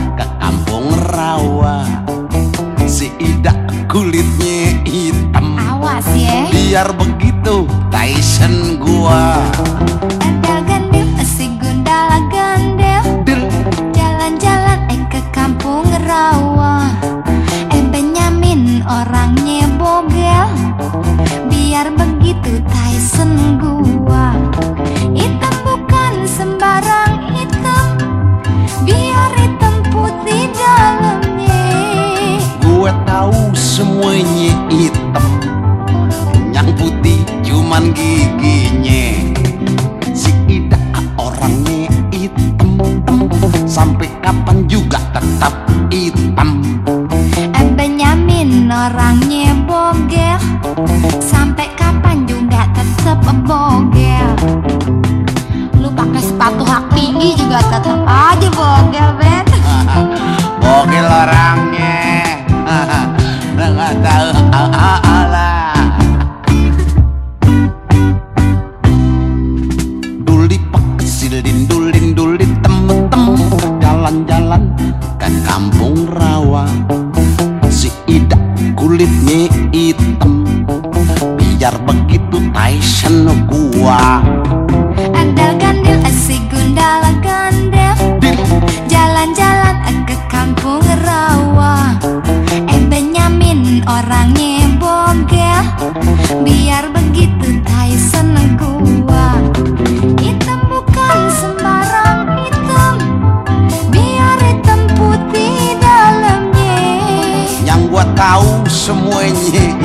ke kampung rawa. Si Ida kulitnya hitam, awas ya. biar begitu Tyson gua. Gandel gandel si gundala gandel, jalan-jalan ke kampung rawa. Benyamin orangnya bogel, biar begitu Tyson gua. Hitam bukan sembarang hitam, biar hitam putih dalamnya. Gue tahu semuanya hitam, yang putih cuman giginya. Si Ida orangnya hitam, sampai kapan juga tetap hitam. Benyamin orangnya bogel, sampai kapan juga tetap bogel. Lu pakai sepatu hak tinggi juga tetap aja bogel, Ben. Bogel orangnya, nggak tahu alah. Duli pakesil duli tem-tem, jalan-jalan ke kampung rawa. Si Ida kulitnya hitam, biar begitu Tyson gua. Andal gandel si gundala gandel, jalan-jalan ke kampung rawa. Benyamin orangnya bogel, biar begitu Tyson gua. Hitam bukan sembarang hitam, biar hitam putih dalamnya. Yang gua tahu semuanya